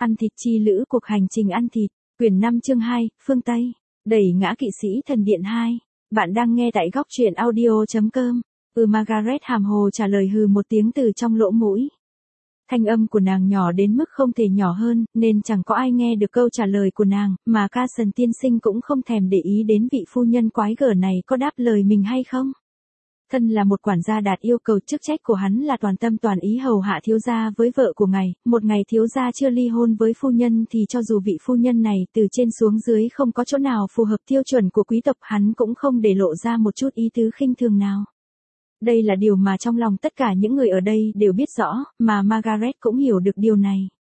Ăn thịt chi lữ cuộc hành trình ăn thịt, quyển 5 chương 2, phương Tây, đẩy ngã kỵ sĩ thần điện 2. Bạn đang nghe tại góc truyện audio.com. Margaret hàm hồ trả lời hừ một tiếng từ trong lỗ mũi. Thanh âm của nàng nhỏ đến mức không thể nhỏ hơn, nên chẳng có ai nghe được câu trả lời của nàng, mà Carson tiên sinh cũng không thèm để ý đến vị phu nhân quái gở này có đáp lời mình hay không. Thân là một quản gia đạt yêu cầu, chức trách của hắn là toàn tâm toàn ý hầu hạ thiếu gia với vợ của ngài. Một ngày thiếu gia chưa ly hôn với phu nhân thì cho dù vị phu nhân này từ trên xuống dưới không có chỗ nào phù hợp tiêu chuẩn của quý tộc, hắn cũng không để lộ ra một chút ý tứ khinh thường nào. Đây là điều mà trong lòng tất cả những người ở đây đều biết rõ, mà Margaret cũng hiểu được điều này.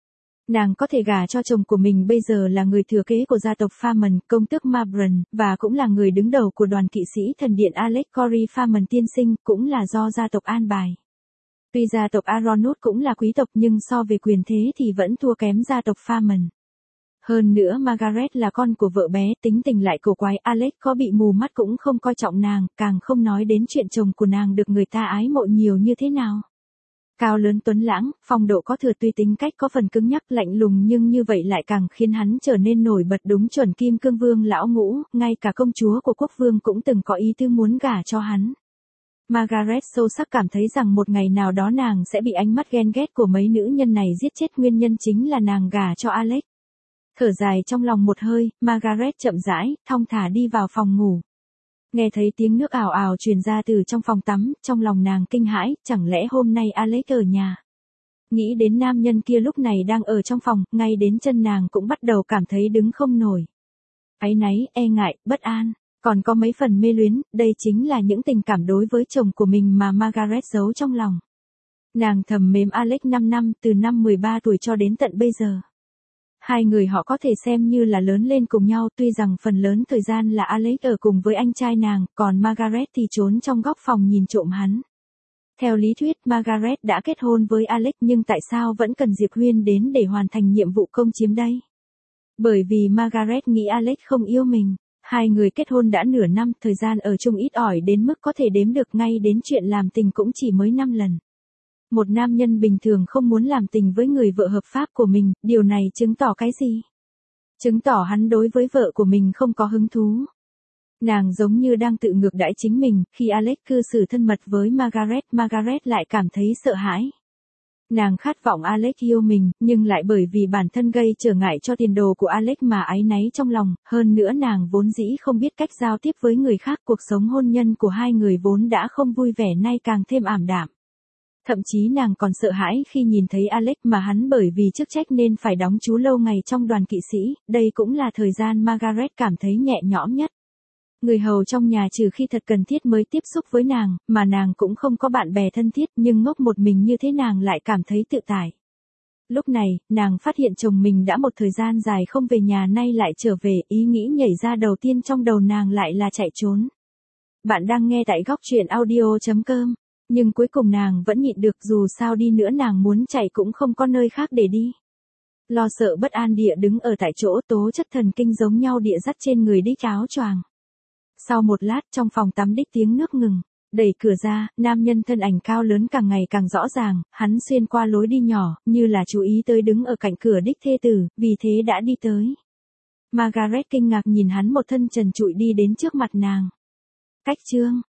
Nàng có thể gả cho chồng của mình bây giờ là người thừa kế của gia tộc Farman, công tước Mabron, và cũng là người đứng đầu của đoàn kỵ sĩ thần điện Alex Corey Farman tiên sinh, cũng là do gia tộc an bài. Tuy gia tộc Aronut cũng là quý tộc nhưng so về quyền thế thì vẫn thua kém gia tộc Farman. Hơn nữa Margaret là con của vợ bé, tính tình lại cổ quái, Alex có bị mù mắt cũng không coi trọng nàng, càng không nói đến chuyện chồng của nàng được người ta ái mộ nhiều như thế nào. Cao lớn tuấn lãng, phong độ có thừa, tuy tính cách có phần cứng nhắc lạnh lùng nhưng như vậy lại càng khiến hắn trở nên nổi bật, đúng chuẩn kim cương vương lão ngũ, ngay cả công chúa của quốc vương cũng từng có ý tư muốn gả cho hắn. Margaret sâu sắc cảm thấy rằng một ngày nào đó nàng sẽ bị ánh mắt ghen ghét của mấy nữ nhân này giết chết, nguyên nhân chính là nàng gả cho Alex. Thở dài trong lòng một hơi, Margaret chậm rãi, thong thả đi vào phòng ngủ. Nghe thấy tiếng nước ào ào truyền ra từ trong phòng tắm, trong lòng nàng kinh hãi, chẳng lẽ hôm nay Alex ở nhà. Nghĩ đến nam nhân kia lúc này đang ở trong phòng, ngay đến chân nàng cũng bắt đầu cảm thấy đứng không nổi. Áy náy, e ngại, bất an, còn có mấy phần mê luyến, đây chính là những tình cảm đối với chồng của mình mà Margaret giấu trong lòng. Nàng thầm mến Alex 5 năm, từ năm 13 tuổi cho đến tận bây giờ. Hai người họ có thể xem như là lớn lên cùng nhau, tuy rằng phần lớn thời gian là Alex ở cùng với anh trai nàng, còn Margaret thì trốn trong góc phòng nhìn trộm hắn. Theo lý thuyết Margaret đã kết hôn với Alex nhưng tại sao vẫn cần Diệp Huyên đến để hoàn thành nhiệm vụ công chiếm đây? Bởi vì Margaret nghĩ Alex không yêu mình. Hai người kết hôn đã nửa năm, thời gian ở chung ít ỏi đến mức có thể đếm được, ngay đến chuyện làm tình cũng chỉ mới 5 lần. Một nam nhân bình thường không muốn làm tình với người vợ hợp pháp của mình, điều này chứng tỏ cái gì? Chứng tỏ hắn đối với vợ của mình không có hứng thú. Nàng giống như đang tự ngược đãi chính mình, khi Alex cư xử thân mật với Margaret lại cảm thấy sợ hãi. Nàng khát vọng Alex yêu mình, nhưng lại bởi vì bản thân gây trở ngại cho tiền đồ của Alex mà áy náy trong lòng, hơn nữa nàng vốn dĩ không biết cách giao tiếp với người khác, cuộc sống hôn nhân của hai người vốn đã không vui vẻ nay càng thêm ảm đạm. Thậm chí nàng còn sợ hãi khi nhìn thấy Alex, mà hắn bởi vì chức trách nên phải đóng trú lâu ngày trong đoàn kỵ sĩ, đây cũng là thời gian Margaret cảm thấy nhẹ nhõm nhất. Người hầu trong nhà trừ khi thật cần thiết mới tiếp xúc với nàng, mà nàng cũng không có bạn bè thân thiết, nhưng ngốc một mình như thế nàng lại cảm thấy tự tại. Lúc này, nàng phát hiện chồng mình đã một thời gian dài không về nhà, nay lại trở về, ý nghĩ nhảy ra đầu tiên trong đầu nàng lại là chạy trốn. Bạn đang nghe tại góc truyện audio.com. Nhưng cuối cùng nàng vẫn nhịn được, dù sao đi nữa nàng muốn chạy cũng không có nơi khác để đi. Lo sợ bất an địa đứng ở tại chỗ, tố chất thần kinh giống nhau địa dắt trên người đích áo choàng. Sau một lát trong phòng tắm đích tiếng nước ngừng, đẩy cửa ra, nam nhân thân ảnh cao lớn càng ngày càng rõ ràng, hắn xuyên qua lối đi nhỏ, như là chú ý tới đứng ở cạnh cửa đích thê tử, vì thế đã đi tới. Margaret kinh ngạc nhìn hắn một thân trần trụi đi đến trước mặt nàng. Cách chương